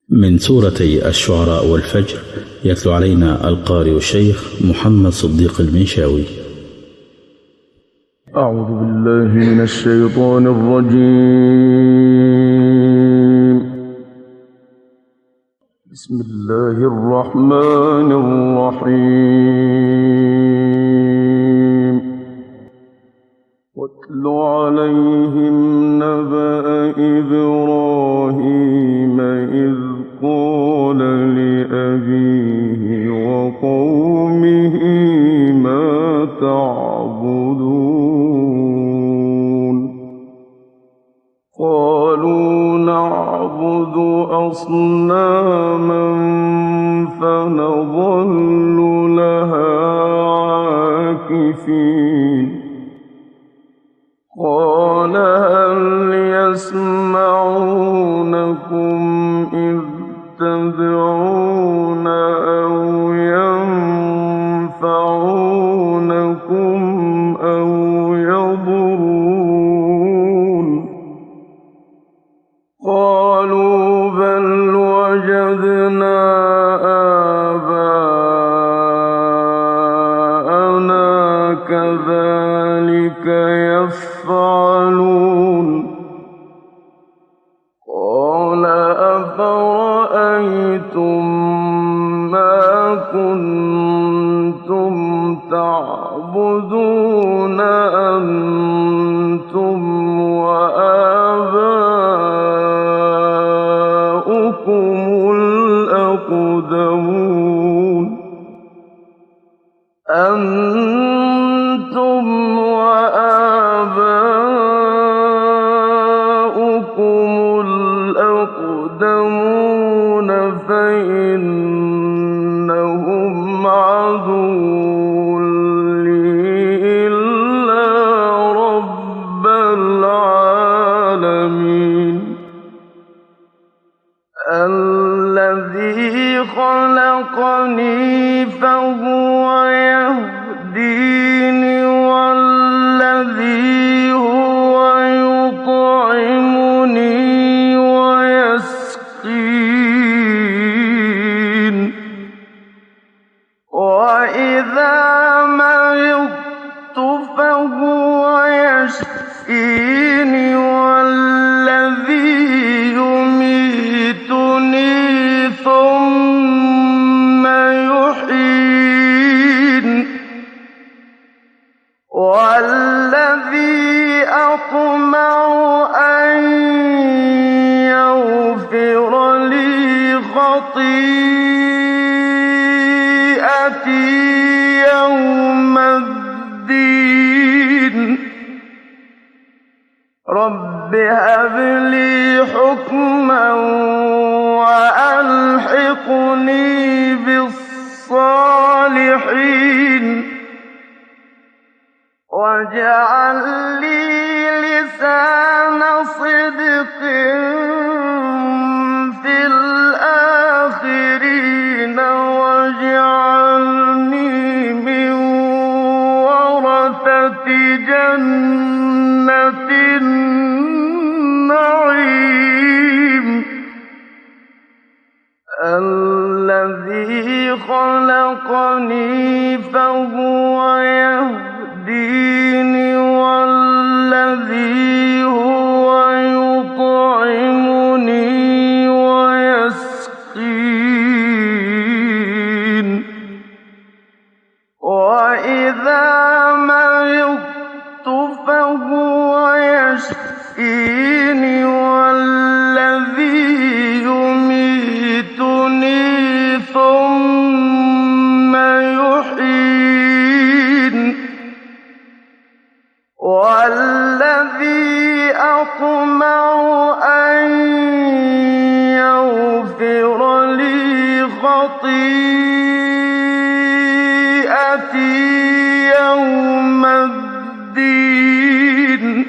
من سورتي الشعراء والفجر، يتلو علينا القارئ الشيخ محمد صديق المنشاوي. أعوذ بالله من الشيطان الرجيم. بسم الله الرحمن الرحيم. واتل عليهم نبأ إبراهيم إذ قال لأبيه وقومه ما تعبدون. قالوا نعبد أصناما فنظل لها عاكفين. قال هل يسمعونكم إذ تدعون أو ينفعونكم أو يضرون؟ قالوا بل وجدنا آباءنا كذلك يفعلون. قال أفرأيتم ما كنتم تعبدون أنتم وآباؤكم الأقدمون أنتم وآباؤكم الأقدمون فإنهم عدو لي إلا رب العالمين الذي خلقني فهو يهديني والذي هو يطعمني ويسقين وإذا مرضت فهو يشفيني والذي يميتني ثم يحيين والذي أطمع أن يغفر لي خطيئتي يوم الدين. رب هب لي حكما وألحقني بالصالحين واجعل لي لسان صدق في الآخرين واجعلني من ورثة جنة النعيم. الذي خلقني فهو يهديني والذي هو يطعمني ويسقين وإذا مرضت فهو يشفيني والذي يميتني ثم يحيين والذي أطمع أن يغفر لي خطيئتي يوم الدين.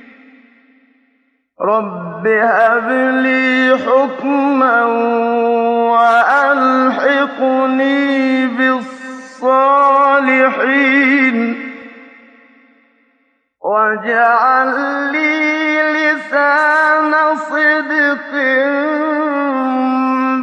رب هب لي حكما وألحقني بالصالحين واجعل لي لسان صدق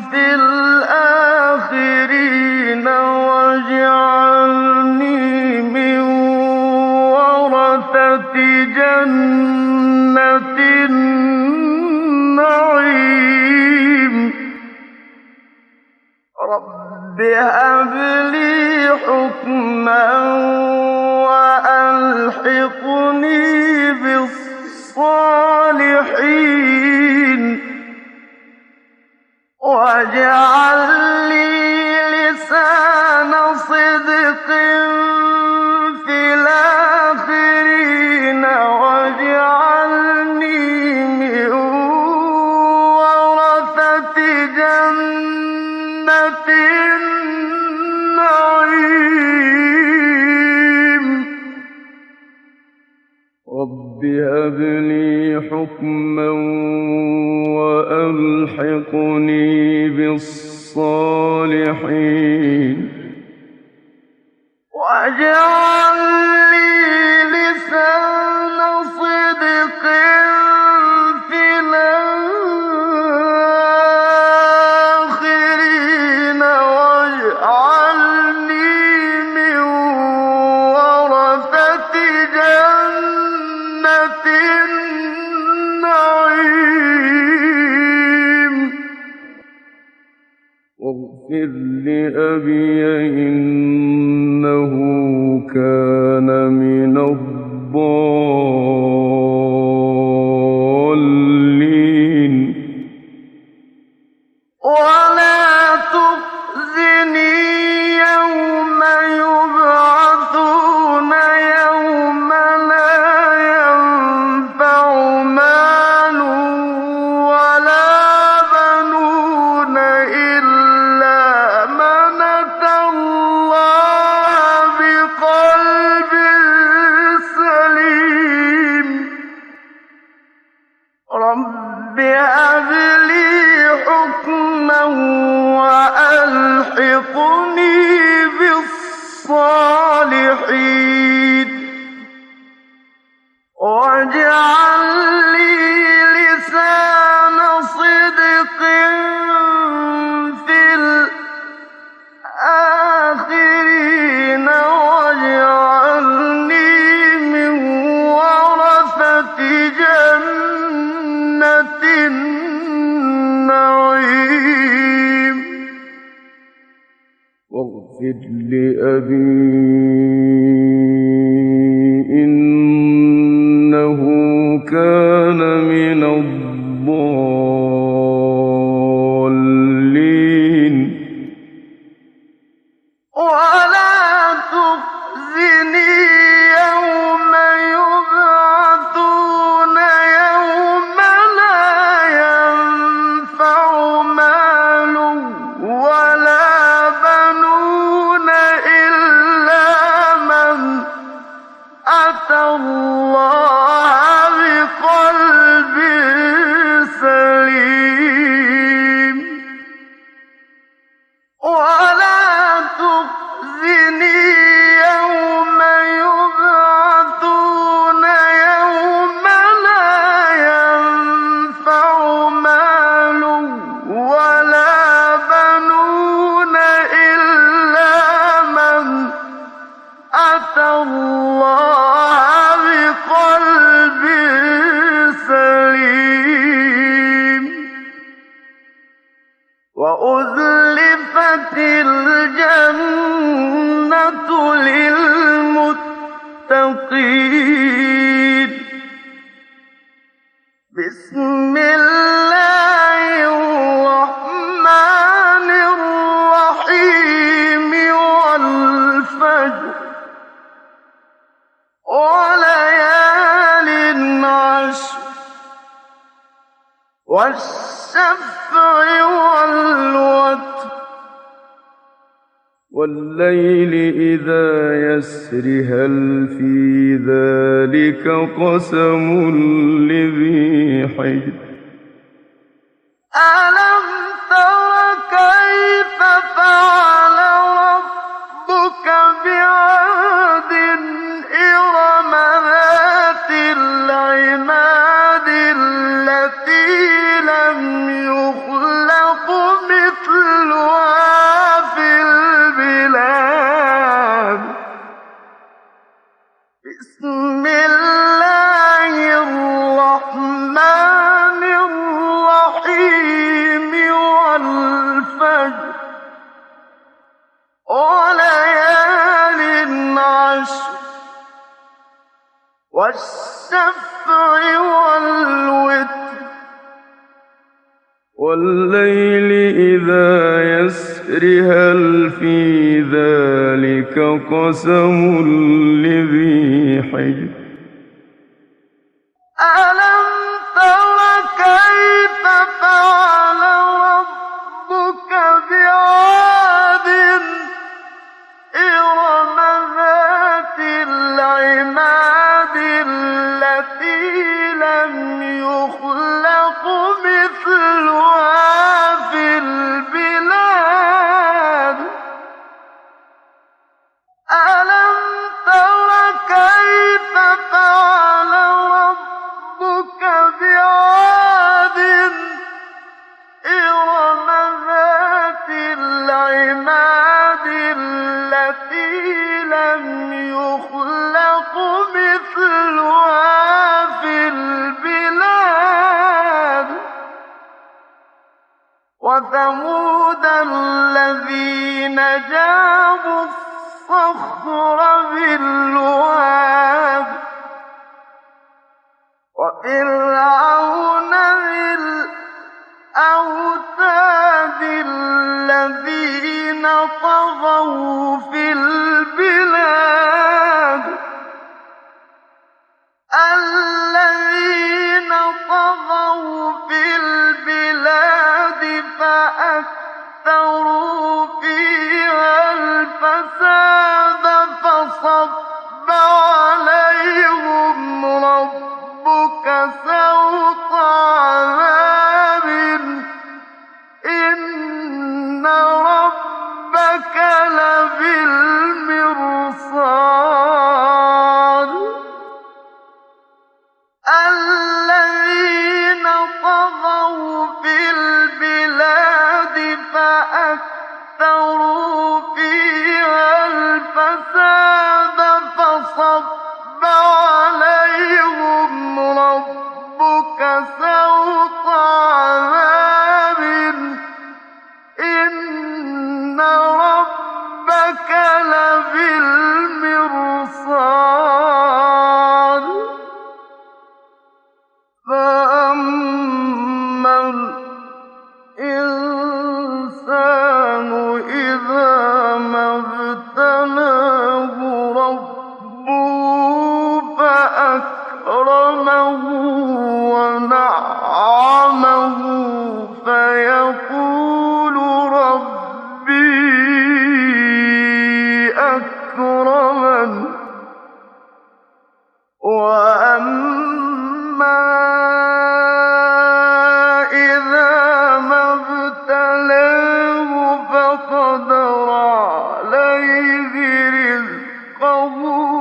رب هب لي حكما وألحقني بالصالحين واجعل لي لسان صدق في الآخرين واجعلني من ورثة جنة النعيم رب هب لي حكما وألحقني بالصالحين واجعل لي لسان صدق في الآخرين واجعلني من ورثة جنة النعيم واغفر لأبي إنه كان من الضالين ولا تخزني يوم يبعثون يوم لا ينفع مال ولا بنون إلا من أتى الله بقلب سليم رب هب لي حكما وألحقني بالصالحين واجعل لي لسان صدق في الآخرين واجعلني من ورثة جنة النعيم واغفر لأبي إنه كان من الضالين ولا تخزني يوم يبعثون يوم لا ينفع مال ولا بنون إلا من أتى الله بقلب سليم ولا تخزني يوم يبعثون يوم لا ينفع مال ولا بنون إلا من أتى الله بقلب سليم وأزلفت الجنة للمتقين بسم الله الرحمن الرحيم والفجر وليال عشر والشفع والوتر والليل إذا يسر هل في ذلك قسم لذي حجر ألم تر كيف فعل ربك بعاد إرم ذات العماد التي لم يخلق مثلها في البلاد بسم الله الرحمن والشفع والوتر والليل إذا يسر هل في ذلك قسم لذي حجر ألم تر كيف فعل ربك بعاد إرم ذات العماد التي لم يخلق مثلها في البلاد ألم تر كيف فعل ربك بعاد إرم ذات العماد التي لم يخلق مثلها في البلاد وثمود الذين جابوا الصخر بالواد وفرعون ذي الأوتاد الذين طغوا في البلاد فأكثروا فيها الفساد فصب عليهم ربك سوط عذاب إن ربك لبالمرصاد الذين طغوا في البلاد فأكثروا فيها الفساد فصب عليهم ربك سوط عذاب إن ربك لبالمرصاد فأما الإنسان إذا ما ابتلاه ربه فأكرمه ونعمه فيقول ربي أكرمن وأما إذا ما ابتلاه فقدر عليه رزقه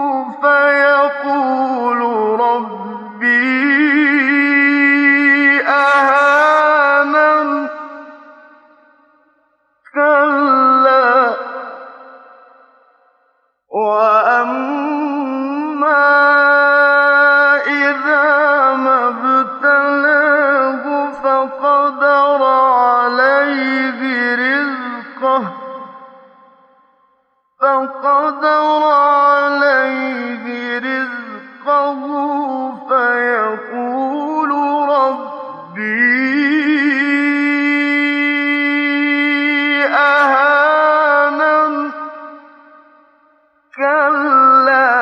فيقول ربي أهانن كلا وأما إذا ما ابتلاه فقدر عليه رزقه فيقول ربي أهانن كلا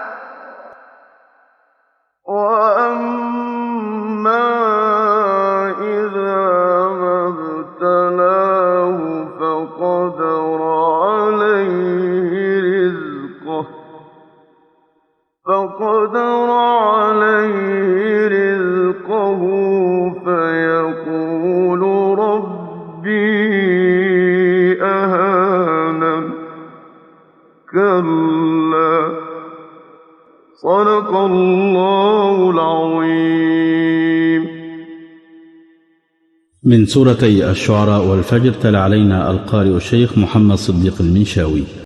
وأما إذا ما ابتلاه فقدر عليه رزقه فيقول ربي أهانن كلا صدق الله العظيم. من سورتي الشعراء والفجر تلا علينا القارئ الشيخ محمد صديق المنشاوي.